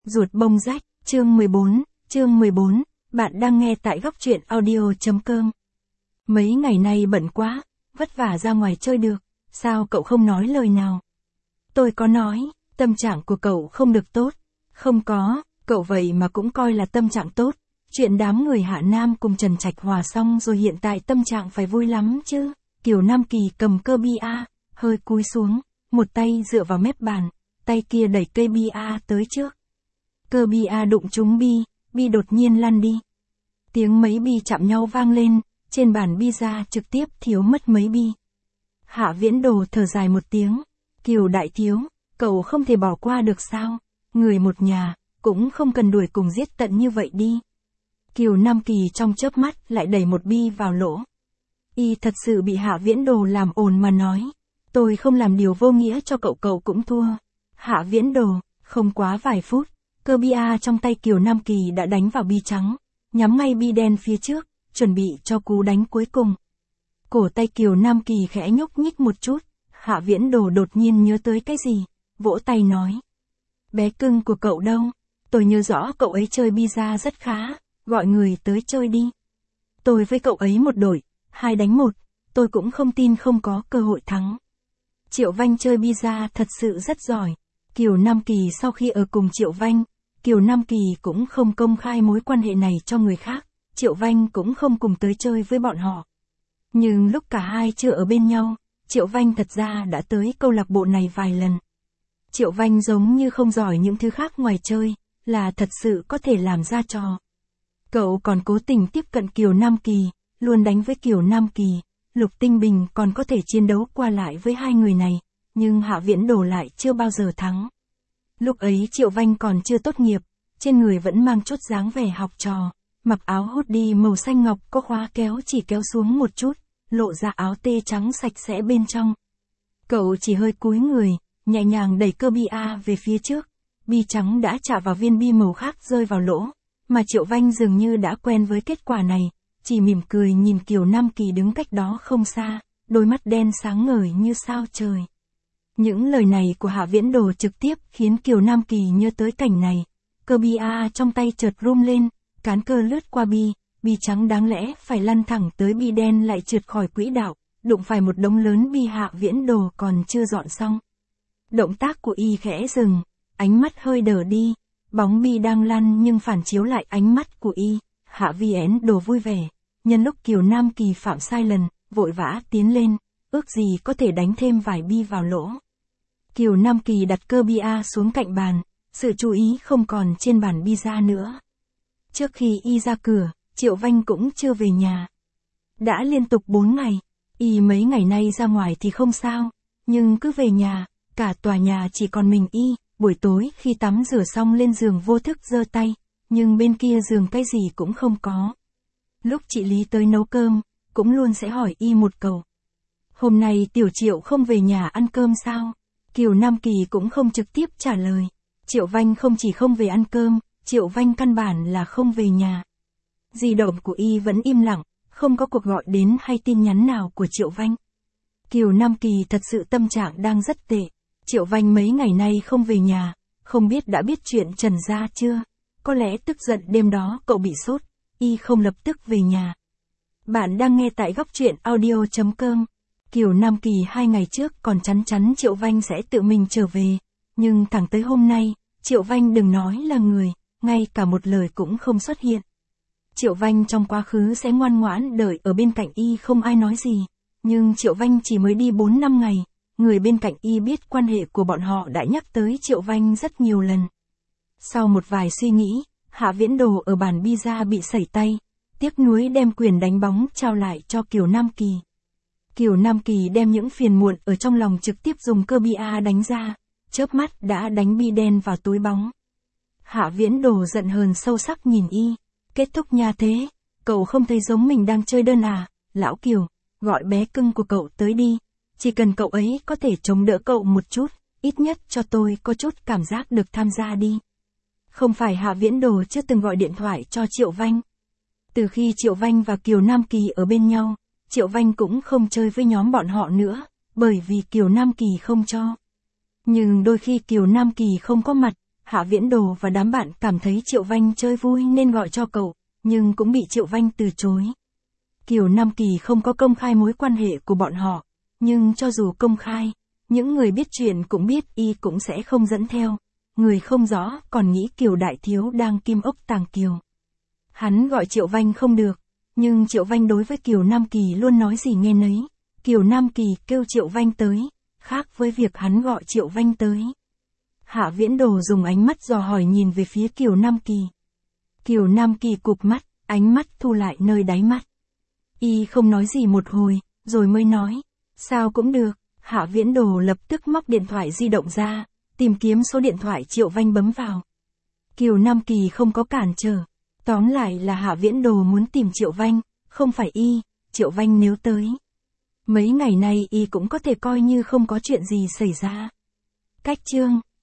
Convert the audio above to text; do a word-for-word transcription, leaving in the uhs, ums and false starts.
Ruột bông rách, chương mười bốn, chương mười bốn, bạn đang nghe tại góc truyện audio.com. Mấy ngày nay bận quá, vất vả ra ngoài chơi được, sao cậu không nói lời nào? Tôi có nói, tâm trạng của cậu không được tốt. Không có, cậu vậy mà cũng coi là tâm trạng tốt. Chuyện đám người Hạ Nam cùng Trần Trạch hòa xong rồi hiện tại tâm trạng phải vui lắm chứ. Kiều Nam Kỳ cầm cơ bia, hơi cúi xuống, một tay dựa vào mép bàn, tay kia đẩy cây bia tới trước. Cơ bia đụng trúng bi, bi đột nhiên lăn đi. Tiếng mấy bi chạm nhau vang lên, trên bàn pizza trực tiếp thiếu mất mấy bi. Hạ Viễn Đồ thở dài một tiếng, Kiều đại thiếu, cậu không thể bỏ qua được sao? Người một nhà, cũng không cần đuổi cùng giết tận như vậy đi. Kiều Nam Kỳ trong chớp mắt lại đẩy một bi vào lỗ. Y thật sự bị Hạ Viễn Đồ làm ồn mà nói, tôi không làm điều vô nghĩa cho cậu cậu cũng thua. Hạ Viễn Đồ, không quá vài phút, cơ bia trong tay Kiều Nam Kỳ đã đánh vào bi trắng, nhắm ngay bi đen phía trước, chuẩn bị cho cú đánh cuối cùng. Cổ tay Kiều Nam Kỳ khẽ nhúc nhích một chút, Hạ Viễn Đồ đột nhiên nhớ tới cái gì, vỗ tay nói. Bé cưng của cậu đâu? Tôi nhớ rõ cậu ấy chơi pizza rất khá, gọi người tới chơi đi. Tôi với cậu ấy một đội, hai đánh một, tôi cũng không tin không có cơ hội thắng. Triệu Vanh chơi pizza thật sự rất giỏi. Kiều Nam Kỳ sau khi ở cùng Triệu Vanh, Kiều Nam Kỳ cũng không công khai mối quan hệ này cho người khác, Triệu Vanh cũng không cùng tới chơi với bọn họ. Nhưng lúc cả hai chưa ở bên nhau, Triệu Vanh thật ra đã tới câu lạc bộ này vài lần. Triệu Vanh giống như không giỏi những thứ khác ngoài chơi, là thật sự có thể làm ra trò. Cậu còn cố tình tiếp cận Kiều Nam Kỳ, luôn đánh với Kiều Nam Kỳ, Lục Tinh Bình còn có thể chiến đấu qua lại với hai người này, nhưng Hạ Viễn Đồ lại chưa bao giờ thắng. Lúc ấy Triệu Vanh còn chưa tốt nghiệp, trên người vẫn mang chút dáng vẻ học trò, mặc áo hoodie màu xanh ngọc có khóa kéo chỉ kéo xuống một chút, lộ ra áo tê trắng sạch sẽ bên trong. Cậu chỉ hơi cúi người, nhẹ nhàng đẩy cơ bia về phía trước, bi trắng đã chạm vào viên bi màu khác rơi vào lỗ, mà Triệu Vanh dường như đã quen với kết quả này, chỉ mỉm cười nhìn Kiều Nam Kỳ đứng cách đó không xa, đôi mắt đen sáng ngời như sao trời. Những lời này của Hạ Viễn Đồ trực tiếp khiến Kiều Nam Kỳ nhớ tới cảnh này. Cơ bia trong tay chợt rung lên, cán cơ lướt qua bi, bi trắng đáng lẽ phải lăn thẳng tới bi đen lại trượt khỏi quỹ đạo, đụng phải một đống lớn bi Hạ Viễn Đồ còn chưa dọn xong. Động tác của y khẽ dừng, ánh mắt hơi đờ đi, bóng bi đang lăn nhưng phản chiếu lại ánh mắt của y. Hạ Viễn Đồ vui vẻ, nhân lúc Kiều Nam Kỳ phạm sai lần, vội vã tiến lên, ước gì có thể đánh thêm vài bi vào lỗ. Kiều Nam Kỳ đặt cơ bia xuống cạnh bàn, sự chú ý không còn trên bàn pizza nữa. Trước khi y ra cửa, Triệu Vanh cũng chưa về nhà. Đã liên tục bốn ngày, y mấy ngày nay ra ngoài thì không sao, nhưng cứ về nhà, cả tòa nhà chỉ còn mình y. Buổi tối khi tắm rửa xong lên giường vô thức giơ tay, nhưng bên kia giường cái gì cũng không có. Lúc chị Lý tới nấu cơm, cũng luôn sẽ hỏi y một câu. Hôm nay Tiểu Triệu không về nhà ăn cơm sao? Kiều Nam Kỳ cũng không trực tiếp trả lời. Triệu Vanh không chỉ không về ăn cơm, Triệu Vanh căn bản là không về nhà. Di động của y vẫn im lặng, không có cuộc gọi đến hay tin nhắn nào của Triệu Vanh. Kiều Nam Kỳ thật sự tâm trạng đang rất tệ. Triệu Vanh mấy ngày nay không về nhà, không biết đã biết chuyện Trần gia chưa? Có lẽ tức giận đêm đó cậu bị sốt, y không lập tức về nhà. Bạn đang nghe tại góc truyện audio.com. Kiều Nam Kỳ hai ngày trước còn chắn chắn Triệu Vanh sẽ tự mình trở về, nhưng thẳng tới hôm nay, Triệu Vanh đừng nói là người, ngay cả một lời cũng không xuất hiện. Triệu Vanh trong quá khứ sẽ ngoan ngoãn đợi ở bên cạnh y không ai nói gì, nhưng Triệu Vanh chỉ mới đi bốn năm ngày, người bên cạnh y biết quan hệ của bọn họ đã nhắc tới Triệu Vanh rất nhiều lần. Sau một vài suy nghĩ, Hạ Viễn Đồ ở bàn pizza bị sẩy tay, tiếc nuối đem quyền đánh bóng trao lại cho Kiều Nam Kỳ. Kiều Nam Kỳ đem những phiền muộn ở trong lòng trực tiếp dùng cơ bia đánh ra, chớp mắt đã đánh bi đen vào túi bóng. Hạ Viễn Đồ giận hờn sâu sắc nhìn y, kết thúc nha thế, cậu không thấy giống mình đang chơi đơn à? Lão Kiều, gọi bé cưng của cậu tới đi, chỉ cần cậu ấy có thể chống đỡ cậu một chút, ít nhất cho tôi có chút cảm giác được tham gia đi. Không phải Hạ Viễn Đồ chưa từng gọi điện thoại cho Triệu Vanh. Từ khi Triệu Vanh và Kiều Nam Kỳ ở bên nhau, Triệu Vanh cũng không chơi với nhóm bọn họ nữa, bởi vì Kiều Nam Kỳ không cho. Nhưng đôi khi Kiều Nam Kỳ không có mặt, Hạ Viễn Đồ và đám bạn cảm thấy Triệu Vanh chơi vui nên gọi cho cậu, nhưng cũng bị Triệu Vanh từ chối. Kiều Nam Kỳ không có công khai mối quan hệ của bọn họ, nhưng cho dù công khai, những người biết chuyện cũng biết y cũng sẽ không dẫn theo. Người không rõ còn nghĩ Kiều Đại Thiếu đang kim ốc tàng kiều. Hắn gọi Triệu Vanh không được, nhưng Triệu Vanh đối với Kiều Nam Kỳ luôn nói gì nghe nấy. Kiều Nam Kỳ kêu Triệu Vanh tới, khác với việc hắn gọi Triệu Vanh tới. Hạ Viễn Đồ dùng ánh mắt dò hỏi nhìn về phía Kiều Nam Kỳ. Kiều Nam Kỳ cụp mắt, ánh mắt thu lại nơi đáy mắt. Y không nói gì một hồi, rồi mới nói, sao cũng được. Hạ Viễn Đồ lập tức móc điện thoại di động ra, tìm kiếm số điện thoại Triệu Vanh bấm vào. Kiều Nam Kỳ không có cản trở. Tóm lại là Hạ Viễn Đồ muốn tìm Triệu Vanh, không phải y. Triệu Vanh nếu tới, mấy ngày nay y cũng có thể coi như không có chuyện gì xảy ra. Cách chương